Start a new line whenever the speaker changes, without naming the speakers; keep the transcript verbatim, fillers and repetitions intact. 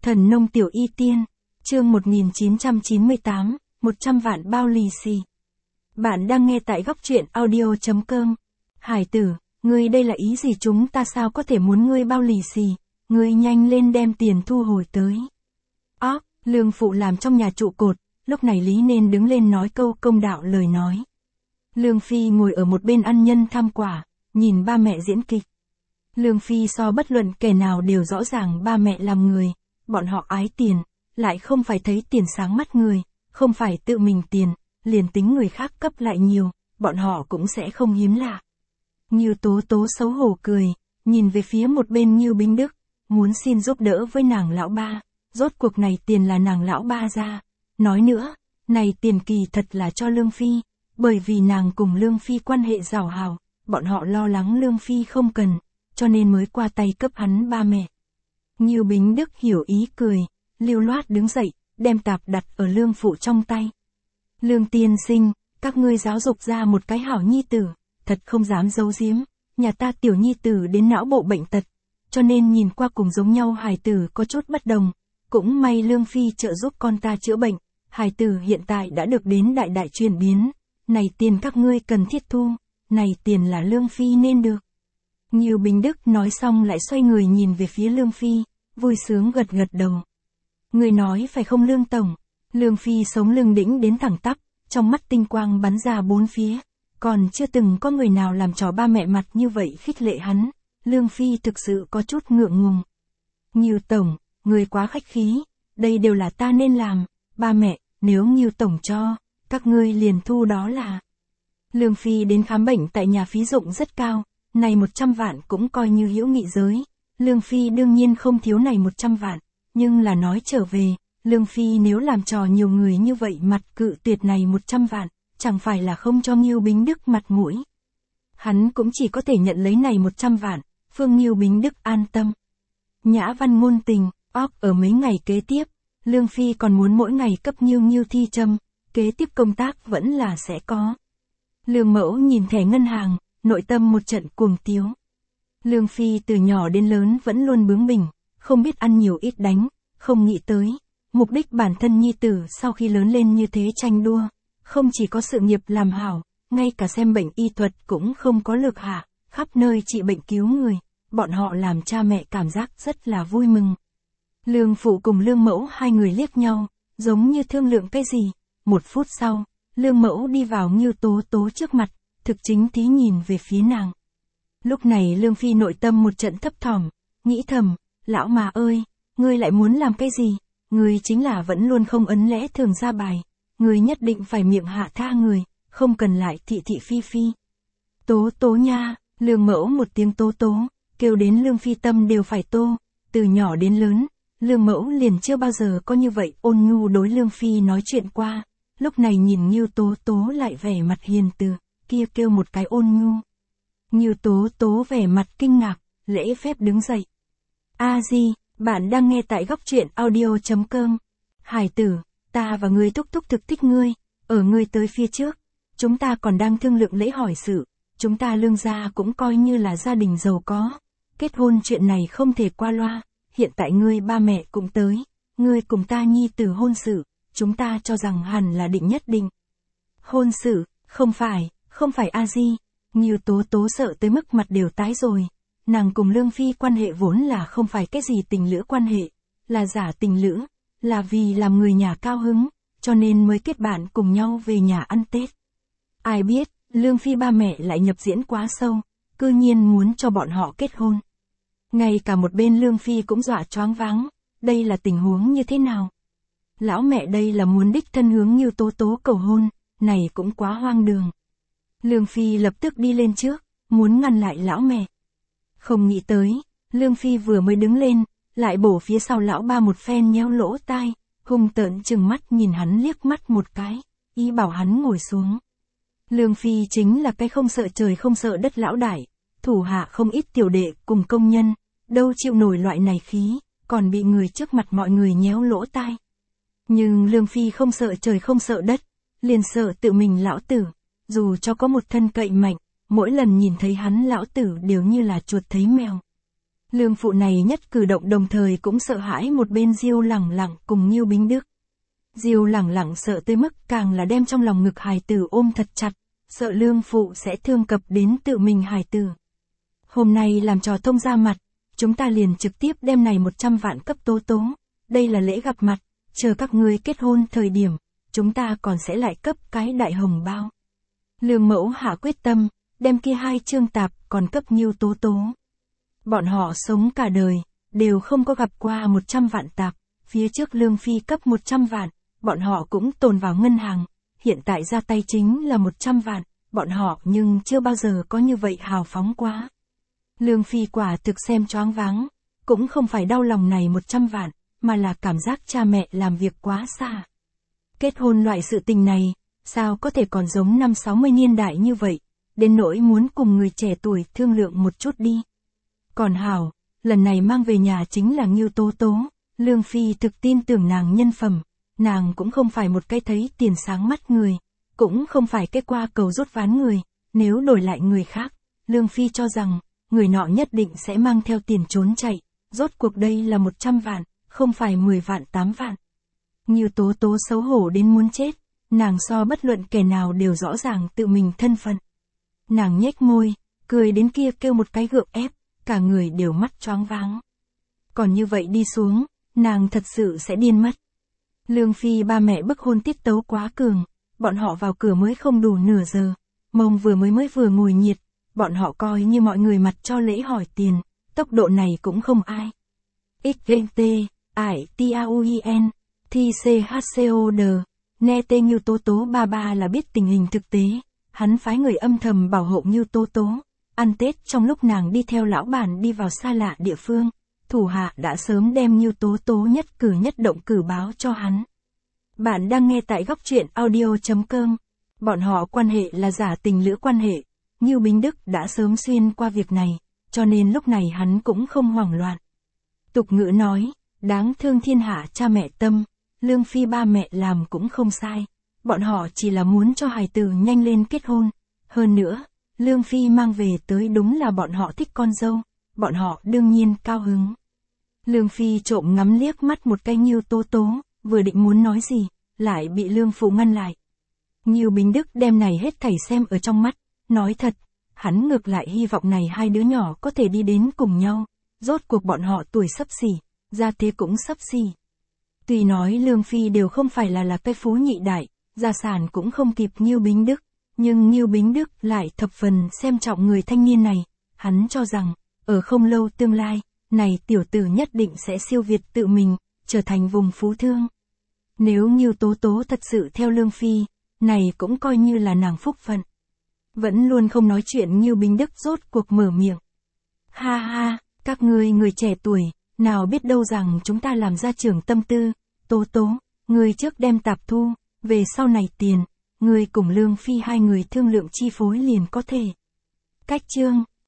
Thần nông tiểu y tiên, chương một nghìn chín trăm chín mươi tám, một trăm vạn bao lì xì. Bạn đang nghe tại góc truyện audio chấm com. Hải tử, ngươi đây là ý gì, chúng ta sao có thể muốn ngươi bao lì xì, ngươi nhanh lên đem tiền thu hồi tới. Óc, Lương phụ làm trong nhà trụ cột, lúc này Lý nên đứng lên nói câu công đạo lời nói. Lương Phi ngồi ở một bên ăn nhân tham quả, nhìn ba mẹ diễn kịch. Lương Phi so bất luận kẻ nào đều rõ ràng ba mẹ làm người, bọn họ ái tiền, lại không phải thấy tiền sáng mắt người, không phải tự mình tiền, liền tính người khác cấp lại nhiều, bọn họ cũng sẽ không hiếm lạ. Ngưu Tố Tố xấu hổ cười, nhìn về phía một bên Ngưu Bính Đức, muốn xin giúp đỡ với nàng lão ba, rốt cuộc này tiền là nàng lão ba ra. Nói nữa, này tiền kỳ thật là cho Lương Phi, bởi vì nàng cùng Lương Phi quan hệ rào hào, bọn họ lo lắng Lương Phi không cần, cho nên mới qua tay cấp hắn ba mẹ. Ngưu Bính Đức hiểu ý cười, lưu loát đứng dậy, đem tạp đặt ở Lương phụ trong tay. Lương tiên sinh, các ngươi giáo dục ra một cái hảo nhi tử, thật không dám giấu giếm, nhà ta tiểu nhi tử đến não bộ bệnh tật, cho nên nhìn qua cùng giống nhau hài tử có chút bất đồng, cũng may Lương Phi trợ giúp con ta chữa bệnh, hài tử hiện tại đã được đến đại đại chuyển biến, này tiền các ngươi cần thiết thu, này tiền là Lương Phi nên được. Ngưu Bính Đức nói xong lại xoay người nhìn về phía Lương Phi, vui sướng gật gật đầu. Người nói phải không Lương Tổng? Lương Phi sống lưng đĩnh đến thẳng tắp, trong mắt tinh quang bắn ra bốn phía, còn chưa từng có người nào làm trò ba mẹ mặt như vậy khích lệ hắn, Lương Phi thực sự có chút ngượng ngùng. Ngưu Tổng, người quá khách khí, đây đều là ta nên làm, ba mẹ, nếu Ngưu Tổng cho, các ngươi liền thu đó là. Lương Phi đến khám bệnh tại nhà phí dụng rất cao, này một trăm vạn cũng coi như hữu nghị giới, Lương Phi đương nhiên không thiếu này một trăm vạn, nhưng là nói trở về, Lương Phi nếu làm trò nhiều người như vậy mặt cự tuyệt này một trăm vạn, chẳng phải là không cho Ngưu Bính Đức mặt mũi. Hắn cũng chỉ có thể nhận lấy này một trăm vạn, phương Ngưu Bính Đức an tâm. Nhã văn ngôn tình, óc ở mấy ngày kế tiếp, Lương Phi còn muốn mỗi ngày cấp Ngưu Ngưu thi châm, kế tiếp công tác vẫn là sẽ có. Lương Mẫu nhìn thẻ ngân hàng, nội tâm một trận cuồng tiếu. Lương Phi từ nhỏ đến lớn vẫn luôn bướng bỉnh, không biết ăn nhiều ít đánh, không nghĩ tới. Mục đích bản thân nhi tử sau khi lớn lên như thế tranh đua, không chỉ có sự nghiệp làm hảo, ngay cả xem bệnh y thuật cũng không có lược hạ, khắp nơi trị bệnh cứu người, bọn họ làm cha mẹ cảm giác rất là vui mừng. Lương phụ cùng Lương Mẫu hai người liếc nhau, giống như thương lượng cái gì, một phút sau, Lương Mẫu đi vào Ngưu Tố Tố trước mặt, thực chính thí nhìn về phía nàng. Lúc này Lương Phi nội tâm một trận thấp thỏm, nghĩ thầm, lão mà ơi, ngươi lại muốn làm cái gì? Ngươi chính là vẫn luôn không ấn lẽ thường ra bài, ngươi nhất định phải miệng hạ tha người, không cần lại thị thị phi phi. Tố Tố nha, Lương Mẫu một tiếng Tố Tố, kêu đến Lương Phi tâm đều phải tô, từ nhỏ đến lớn, Lương Mẫu liền chưa bao giờ có như vậy ôn nhu đối Lương Phi nói chuyện qua, lúc này nhìn Ngưu Tố Tố lại vẻ mặt hiền từ, kia kêu một cái ôn nhu. Ngưu Tố Tố vẻ mặt kinh ngạc, lễ phép đứng dậy. A Di, bạn đang nghe tại góc truyện audio chấm com. Hải tử, ta và ngươi thúc thúc thực thích ngươi, ở ngươi tới phía trước, chúng ta còn đang thương lượng lễ hỏi sự, chúng ta Lương gia cũng coi như là gia đình giàu có, kết hôn chuyện này không thể qua loa, hiện tại ngươi ba mẹ cũng tới, ngươi cùng ta nhi tử hôn sự, chúng ta cho rằng hẳn là định nhất định. Hôn sự, không phải, không phải A Di, Ngưu Tố Tố sợ tới mức mặt đều tái rồi. Nàng cùng Lương Phi quan hệ vốn là không phải cái gì tình lữ quan hệ, là giả tình lữ, là vì làm người nhà cao hứng, cho nên mới kết bạn cùng nhau về nhà ăn Tết. Ai biết, Lương Phi ba mẹ lại nhập diễn quá sâu, cư nhiên muốn cho bọn họ kết hôn. Ngay cả một bên Lương Phi cũng dọa choáng váng, đây là tình huống như thế nào? Lão mẹ đây là muốn đích thân hướng Ngưu Tố Tố cầu hôn, này cũng quá hoang đường. Lương Phi lập tức đi lên trước, muốn ngăn lại lão mẹ. Không nghĩ tới, Lương Phi vừa mới đứng lên, lại bổ phía sau lão ba một phen nhéo lỗ tai, hung tợn chừng mắt nhìn hắn liếc mắt một cái, ý bảo hắn ngồi xuống. Lương Phi chính là cái không sợ trời không sợ đất lão đại, thủ hạ không ít tiểu đệ cùng công nhân, đâu chịu nổi loại này khí, còn bị người trước mặt mọi người nhéo lỗ tai. Nhưng Lương Phi không sợ trời không sợ đất, liền sợ tự mình lão tử, dù cho có một thân cậy mạnh, mỗi lần nhìn thấy hắn lão tử đều như là chuột thấy mèo. Lương phụ này nhất cử động đồng thời cũng sợ hãi một bên Diêu Lẳng Lẳng cùng Ngưu Bính Đức. Diêu Lẳng Lẳng sợ tới mức càng là đem trong lòng ngực hài tử ôm thật chặt, sợ lương phụ sẽ thương cập đến tự mình hài tử. Hôm nay làm trò thông ra mặt, chúng ta liền trực tiếp đem này một trăm vạn cấp Tố Tố, đây là lễ gặp mặt, chờ các ngươi kết hôn thời điểm, chúng ta còn sẽ lại cấp cái đại hồng bao. Lương mẫu hạ quyết tâm, đem kia hai chương tạp còn cấp Ngưu Tố Tố. Bọn họ sống cả đời, đều không có gặp qua một trăm vạn tạp, phía trước lương phi cấp một trăm vạn, bọn họ cũng tồn vào ngân hàng, hiện tại ra tay chính là một trăm vạn, bọn họ nhưng chưa bao giờ có như vậy hào phóng quá. Lương phi quả thực xem choáng váng, cũng không phải đau lòng này một trăm vạn, mà là cảm giác cha mẹ làm việc quá xa. Kết hôn loại sự tình này, sao có thể còn giống năm sáu mươi niên đại như vậy, đến nỗi muốn cùng người trẻ tuổi thương lượng một chút đi. Còn hảo, lần này mang về nhà chính là Ngưu Tố Tố, Lương phi thực tin tưởng nàng nhân phẩm, nàng cũng không phải một cái thấy tiền sáng mắt người, cũng không phải cái qua cầu rút ván người, nếu đổi lại người khác, Lương phi cho rằng, người nọ nhất định sẽ mang theo tiền trốn chạy, rốt cuộc đây là một trăm vạn, không phải mười vạn tám vạn. Ngưu Tố Tố xấu hổ đến muốn chết, nàng so bất luận kẻ nào đều rõ ràng tự mình thân phận. Nàng nhếch môi, cười đến kia kêu một cái gượng ép, cả người đều mắt choáng váng. Còn như vậy đi xuống, nàng thật sự sẽ điên mất. Lương phi ba mẹ bức hôn tiết tấu quá cường, bọn họ vào cửa mới không đủ nửa giờ, mông vừa mới mới vừa ngồi nhiệt, bọn họ coi như mọi người mặt cho lễ hỏi tiền, tốc độ này cũng không ai. xgt, ải, tauin, tchcod, nghe tên Ngưu Tố Tố ba ba là biết tình hình thực tế, hắn phái người âm thầm bảo hộ Ngưu Tố Tố, ăn Tết trong lúc nàng đi theo lão bản đi vào xa lạ địa phương, thủ hạ đã sớm đem Ngưu Tố Tố nhất cử nhất động cử báo cho hắn. Bạn đang nghe tại góc truyện audio.com, bọn họ quan hệ là giả tình lữ quan hệ, Ngưu Bính Đức đã sớm xuyên qua việc này, cho nên lúc này hắn cũng không hoảng loạn. Tục ngữ nói, đáng thương thiên hạ cha mẹ tâm, Lương phi ba mẹ làm cũng không sai, bọn họ chỉ là muốn cho hài tử nhanh lên kết hôn, hơn nữa, Lương phi mang về tới đúng là bọn họ thích con dâu, bọn họ đương nhiên cao hứng. Lương phi trộm ngắm liếc mắt một cái Ngưu Tố Tố, vừa định muốn nói gì, lại bị Lương phụ ngăn lại. Ngưu Bính Đức đem này hết thảy xem ở trong mắt, nói thật, hắn ngược lại hy vọng này hai đứa nhỏ có thể đi đến cùng nhau, rốt cuộc bọn họ tuổi xấp xỉ, gia thế cũng xấp xỉ. Tuy nói Lương phi đều không phải là là cái phú nhị đại, gia sản cũng không kịp Ngưu Bính Đức, nhưng Ngưu Bính Đức lại thập phần xem trọng người thanh niên này, hắn cho rằng, ở không lâu tương lai, này tiểu tử nhất định sẽ siêu việt tự mình, trở thành vùng phú thương. Nếu Ngưu Tố Tố thật sự theo Lương phi, này cũng coi như là nàng phúc phận. Vẫn luôn không nói chuyện Ngưu Bính Đức rốt cuộc mở miệng. Ha ha, các ngươi người trẻ tuổi, nào biết đâu rằng chúng ta làm ra trưởng tâm tư, Tố Tố, ngươi trước đem tạp thu, về sau này tiền, ngươi cùng Lương phi hai người thương lượng chi phối liền có thể. Cách chương